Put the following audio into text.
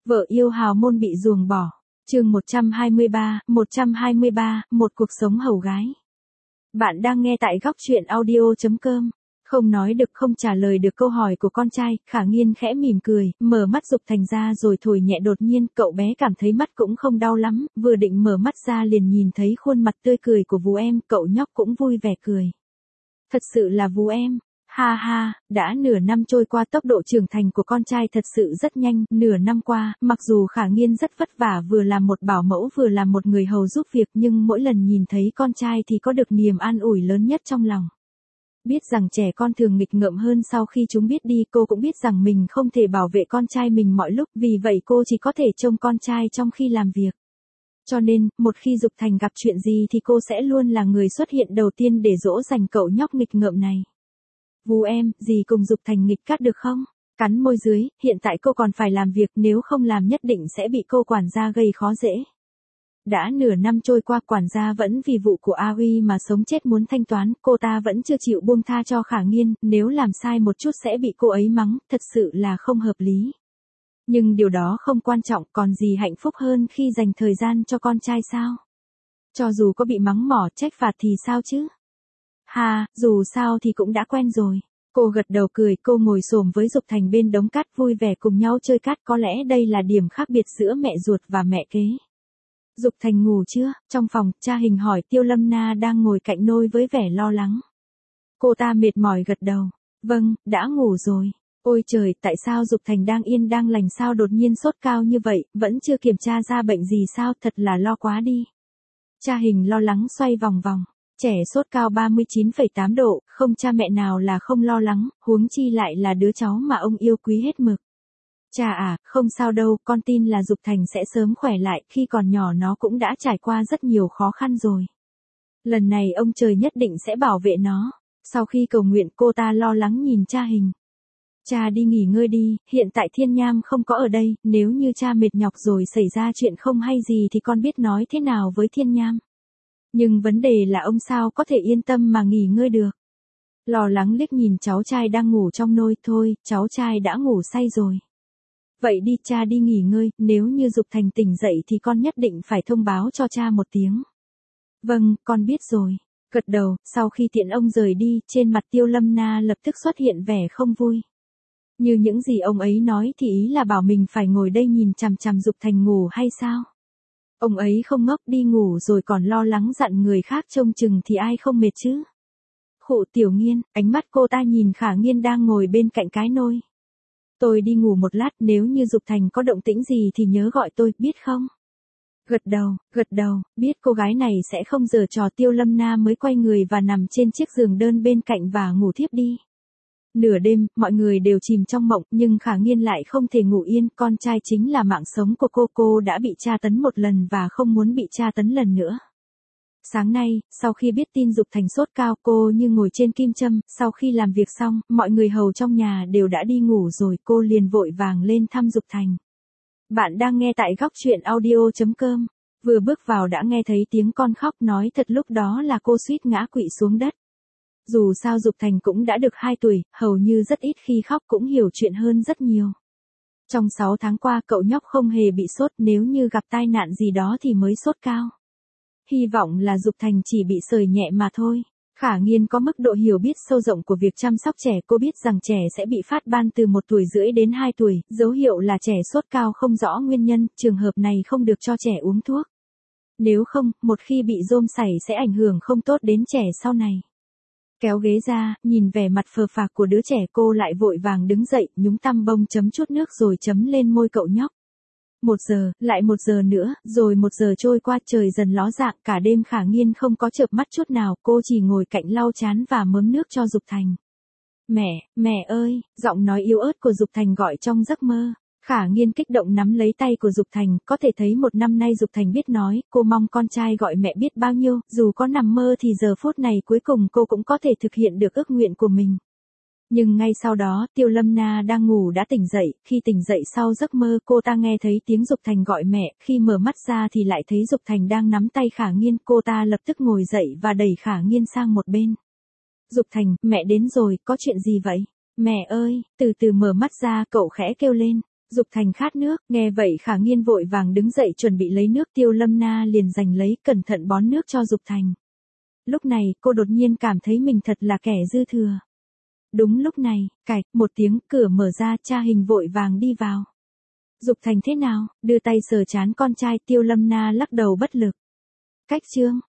Vợ yêu hào môn bị ruồng bỏ. Chương 123, một cuộc sống hầu gái. Bạn đang nghe tại góc truyện audio.com. Không nói được, không trả lời được câu hỏi của con trai, Khả Nghiên khẽ mỉm cười, mở mắt Dục Thành ra rồi thổi nhẹ. Đột nhiên, cậu bé cảm thấy mắt cũng không đau lắm, vừa định mở mắt ra liền nhìn thấy khuôn mặt tươi cười của Vú em, cậu nhóc cũng vui vẻ cười. Thật sự là Vú em. Ha ha, đã nửa năm trôi qua, tốc độ trưởng thành của con trai thật sự rất nhanh. Nửa năm qua, mặc dù Khả Nghiên rất vất vả, vừa làm một bảo mẫu vừa làm một người hầu giúp việc, nhưng mỗi lần nhìn thấy con trai thì có được niềm an ủi lớn nhất trong lòng. Biết rằng trẻ con thường nghịch ngợm hơn sau khi chúng biết đi, cô cũng biết rằng mình không thể bảo vệ con trai mình mọi lúc, vì vậy cô chỉ có thể trông con trai trong khi làm việc. Cho nên, một khi Dục Thành gặp chuyện gì thì cô sẽ luôn là người xuất hiện đầu tiên để dỗ dành cậu nhóc nghịch ngợm này. Vú em, dì cùng Dục Thành nghịch cát được không? Cắn môi dưới, hiện tại cô còn phải làm việc, nếu không làm nhất định sẽ bị cô quản gia gây khó dễ. Đã nửa năm trôi qua, quản gia vẫn vì vụ của A Uy mà sống chết muốn thanh toán, cô ta vẫn chưa chịu buông tha cho Khả Nghiên, nếu làm sai một chút sẽ bị cô ấy mắng, thật sự là không hợp lý. Nhưng điều đó không quan trọng, còn gì hạnh phúc hơn khi dành thời gian cho con trai sao? Cho dù có bị mắng mỏ trách phạt thì sao chứ? Ha, dù sao thì cũng đã quen rồi. Cô gật đầu cười, cô ngồi xổm với Dục Thành bên đống cát vui vẻ cùng nhau chơi cát, có lẽ đây là điểm khác biệt giữa mẹ ruột và mẹ kế. Dục Thành ngủ chưa? Trong phòng, cha Hình hỏi. Tiêu Lâm Na đang ngồi cạnh nôi với vẻ lo lắng. Cô ta mệt mỏi gật đầu. Vâng, đã ngủ rồi. Ôi trời, tại sao Dục Thành đang yên đang lành sao đột nhiên sốt cao như vậy, vẫn chưa kiểm tra ra bệnh gì sao, thật là lo quá đi. Cha Hình lo lắng xoay vòng vòng. Trẻ sốt cao 39,8 độ, không cha mẹ nào là không lo lắng, huống chi lại là đứa cháu mà ông yêu quý hết mực. Cha à, không sao đâu, con tin là Dục Thành sẽ sớm khỏe lại, khi còn nhỏ nó cũng đã trải qua rất nhiều khó khăn rồi. Lần này ông trời nhất định sẽ bảo vệ nó. Sau khi cầu nguyện, cô ta lo lắng nhìn cha Hình. Cha đi nghỉ ngơi đi, hiện tại Thiên Nham không có ở đây, nếu như cha mệt nhọc rồi xảy ra chuyện không hay gì thì con biết nói thế nào với Thiên Nham. Nhưng vấn đề là ông sao có thể yên tâm mà nghỉ ngơi được. Lo lắng liếc nhìn cháu trai đang ngủ trong nôi, thôi, cháu trai đã ngủ say rồi. Vậy đi, cha đi nghỉ ngơi, nếu như Dục Thành tỉnh dậy thì con nhất định phải thông báo cho cha một tiếng. Vâng, con biết rồi. Gật đầu, sau khi tiễn ông rời đi, trên mặt Tiêu Lâm Na lập tức xuất hiện vẻ không vui. Như những gì ông ấy nói thì ý là bảo mình phải ngồi đây nhìn chằm chằm Dục Thành ngủ hay sao? Ông ấy không ngốc, đi ngủ rồi còn lo lắng dặn người khác trông chừng thì ai không mệt chứ? Khụ Tiểu Nghiên, ánh mắt cô ta nhìn Khả Nghiên đang ngồi bên cạnh cái nôi. Tôi đi ngủ một lát, nếu như Dục Thành có động tĩnh gì thì nhớ gọi tôi, biết không? Gật đầu, biết cô gái này sẽ không giở trò. Tiêu Lâm Na mới quay người và nằm trên chiếc giường đơn bên cạnh và ngủ thiếp đi. Nửa đêm, mọi người đều chìm trong mộng, nhưng Khả Nghiên lại không thể ngủ yên, con trai chính là mạng sống của cô đã bị tra tấn một lần và không muốn bị tra tấn lần nữa. Sáng nay, sau khi biết tin Dục Thành sốt cao, cô như ngồi trên kim châm, sau khi làm việc xong, mọi người hầu trong nhà đều đã đi ngủ rồi, cô liền vội vàng lên thăm Dục Thành. Bạn đang nghe tại góc truyện audio.com, vừa bước vào đã nghe thấy tiếng con khóc, nói thật lúc đó là cô suýt ngã quỵ xuống đất. Dù sao Dục Thành cũng đã được 2 tuổi, hầu như rất ít khi khóc, cũng hiểu chuyện hơn rất nhiều. Trong 6 tháng qua cậu nhóc không hề bị sốt, nếu như gặp tai nạn gì đó thì mới sốt cao. Hy vọng là Dục Thành chỉ bị sởi nhẹ mà thôi. Khả Nghiên có mức độ hiểu biết sâu rộng của việc chăm sóc trẻ, cô biết rằng trẻ sẽ bị phát ban từ 1 tuổi rưỡi đến 2 tuổi, dấu hiệu là trẻ sốt cao không rõ nguyên nhân, trường hợp này không được cho trẻ uống thuốc. Nếu không, một khi bị rôm sảy sẽ ảnh hưởng không tốt đến trẻ sau này. Kéo ghế ra, nhìn vẻ mặt phờ phạc của đứa trẻ, cô lại vội vàng đứng dậy, nhúng tăm bông chấm chút nước rồi chấm lên môi cậu nhóc. 1 giờ, lại 1 giờ nữa, rồi 1 giờ trôi qua, trời dần ló dạng, cả đêm Khả Nghiên không có chợp mắt chút nào, cô chỉ ngồi cạnh lau trán và mớm nước cho Dục Thành. Mẹ ơi, giọng nói yếu ớt của Dục Thành gọi trong giấc mơ. Khả Nghiên kích động nắm lấy tay của Dục Thành, có thể thấy 1 năm nay Dục Thành biết nói, cô mong con trai gọi mẹ biết bao nhiêu, dù có nằm mơ thì giờ phút này cuối cùng cô cũng có thể thực hiện được ước nguyện của mình. Nhưng ngay sau đó, Tiêu Lâm Na đang ngủ đã tỉnh dậy, khi tỉnh dậy sau giấc mơ cô ta nghe thấy tiếng Dục Thành gọi mẹ, khi mở mắt ra thì lại thấy Dục Thành đang nắm tay Khả Nghiên, cô ta lập tức ngồi dậy và đẩy Khả Nghiên sang một bên. Dục Thành, mẹ đến rồi, có chuyện gì vậy? Mẹ ơi, từ từ mở mắt ra, cậu khẽ kêu lên. Dục Thành khát nước, nghe vậy Khả Nghiên vội vàng đứng dậy chuẩn bị lấy nước, Tiêu Lâm Na liền giành lấy, cẩn thận bón nước cho Dục Thành. Lúc này, cô đột nhiên cảm thấy mình thật là kẻ dư thừa. Đúng lúc này, cạch, một tiếng, cửa mở ra, cha Hình vội vàng đi vào. Dục Thành thế nào? Đưa tay sờ trán con trai, Tiêu Lâm Na lắc đầu bất lực. Cách chương,